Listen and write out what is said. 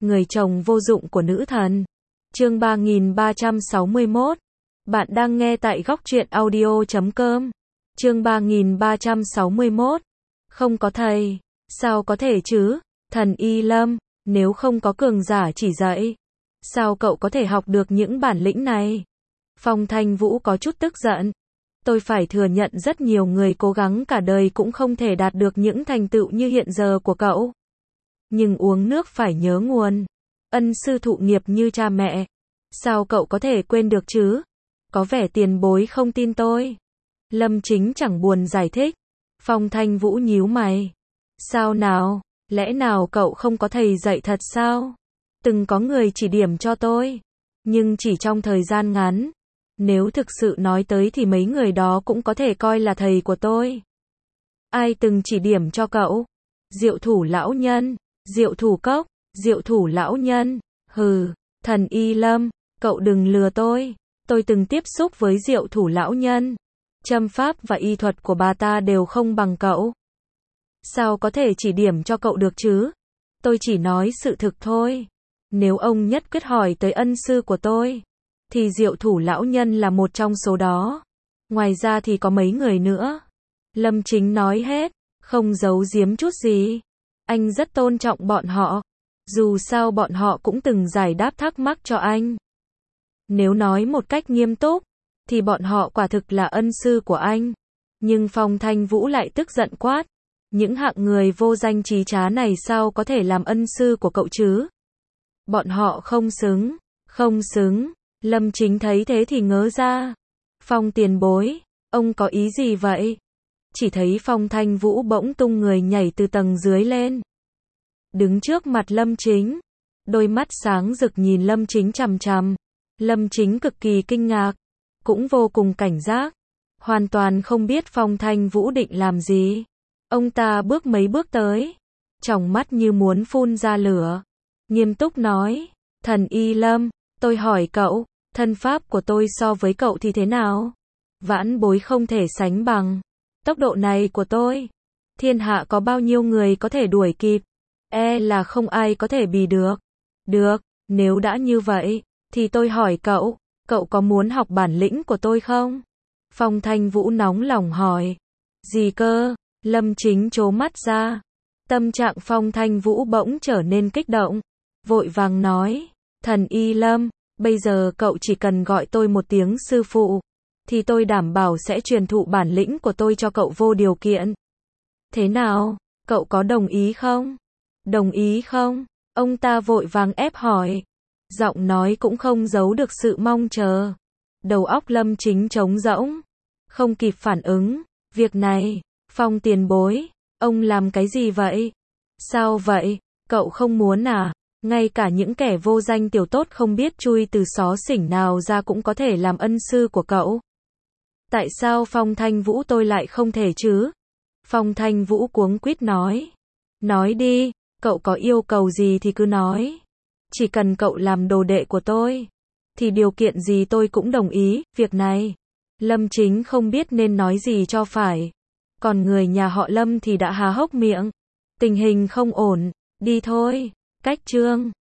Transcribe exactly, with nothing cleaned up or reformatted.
Người chồng vô dụng của nữ thần. Chương ba nghìn ba trăm sáu mươi mốt. Bạn đang nghe tại góc truyện audio chấm com. Chương ba nghìn ba trăm sáu mươi mốt. Không có thầy, sao có thể chứ? Thần Y Lâm, nếu không có cường giả chỉ dạy, sao cậu có thể học được những bản lĩnh này? Phong Thanh Vũ có chút tức giận. Tôi phải thừa nhận rất nhiều người cố gắng cả đời cũng không thể đạt được những thành tựu như hiện giờ của cậu. Nhưng uống nước phải nhớ nguồn. Ân sư thụ nghiệp như cha mẹ. Sao cậu có thể quên được chứ? Có vẻ tiền bối không tin tôi. Lâm Chính chẳng buồn giải thích. Phong Thanh Vũ nhíu mày. Sao nào? Lẽ nào cậu không có thầy dạy thật sao? Từng có người chỉ điểm cho tôi. Nhưng chỉ trong thời gian ngắn. Nếu thực sự nói tới thì mấy người đó cũng có thể coi là thầy của tôi. Ai từng chỉ điểm cho cậu? Diệu Thủ lão nhân, Diệu Thủ cốc, Diệu Thủ lão nhân. Hừ, Thần Y Lâm, cậu đừng lừa tôi. Tôi từng tiếp xúc với Diệu Thủ lão nhân. Châm pháp và y thuật của bà ta đều không bằng cậu. Sao có thể chỉ điểm cho cậu được chứ? Tôi chỉ nói sự thực thôi. Nếu ông nhất quyết hỏi tới ân sư của tôi, thì Diệu Thủ lão nhân là một trong số đó. Ngoài ra thì có mấy người nữa. Lâm Chính nói hết, không giấu giếm chút gì. Anh rất tôn trọng bọn họ. Dù sao bọn họ cũng từng giải đáp thắc mắc cho anh. Nếu nói một cách nghiêm túc, thì bọn họ quả thực là ân sư của anh. Nhưng Phong Thanh Vũ lại tức giận quát. Những hạng người vô danh trí trá này sao có thể làm ân sư của cậu chứ? Bọn họ không xứng, không xứng. Lâm Chính thấy thế thì ngớ ra. Phong tiền bối, ông có ý gì vậy? Chỉ thấy Phong Thanh Vũ bỗng tung người nhảy từ tầng dưới lên. Đứng trước mặt Lâm Chính. Đôi mắt sáng rực nhìn Lâm Chính chằm chằm. Lâm Chính cực kỳ kinh ngạc. Cũng vô cùng cảnh giác. Hoàn toàn không biết Phong Thanh Vũ định làm gì. Ông ta bước mấy bước tới. Tròng mắt như muốn phun ra lửa. Nghiêm túc nói. Thần Y Lâm, tôi hỏi cậu, thân pháp của tôi so với cậu thì thế nào? Vãn bối không thể sánh bằng. Tốc độ này của tôi, thiên hạ có bao nhiêu người có thể đuổi kịp? E là không ai có thể bì được. Được, nếu đã như vậy, thì tôi hỏi cậu, cậu có muốn học bản lĩnh của tôi không? Phong Thanh Vũ nóng lòng hỏi. Gì cơ? Lâm Chính trố mắt ra. Tâm trạng Phong Thanh Vũ bỗng trở nên kích động. Vội vàng nói. Thần Y Lâm, bây giờ cậu chỉ cần gọi tôi một tiếng sư phụ, thì tôi đảm bảo sẽ truyền thụ bản lĩnh của tôi cho cậu vô điều kiện. Thế nào? Cậu có đồng ý không? Đồng ý không? Ông ta vội vàng ép hỏi. Giọng nói cũng không giấu được sự mong chờ. Đầu óc Lâm Chính trống rỗng. Không kịp phản ứng. Việc này, Phong tiền bối, ông làm cái gì vậy? Sao vậy? Cậu không muốn à? Ngay cả những kẻ vô danh tiểu tốt không biết chui từ xó xỉnh nào ra cũng có thể làm ân sư của cậu. Tại sao Phong Thanh Vũ tôi lại không thể chứ? Phong Thanh Vũ cuống quýt nói. Nói đi, cậu có yêu cầu gì thì cứ nói. Chỉ cần cậu làm đồ đệ của tôi, thì điều kiện gì tôi cũng đồng ý. Việc này, Lâm Chính không biết nên nói gì cho phải. Còn người nhà họ Lâm thì đã há hốc miệng. Tình hình không ổn, đi thôi. Cách chương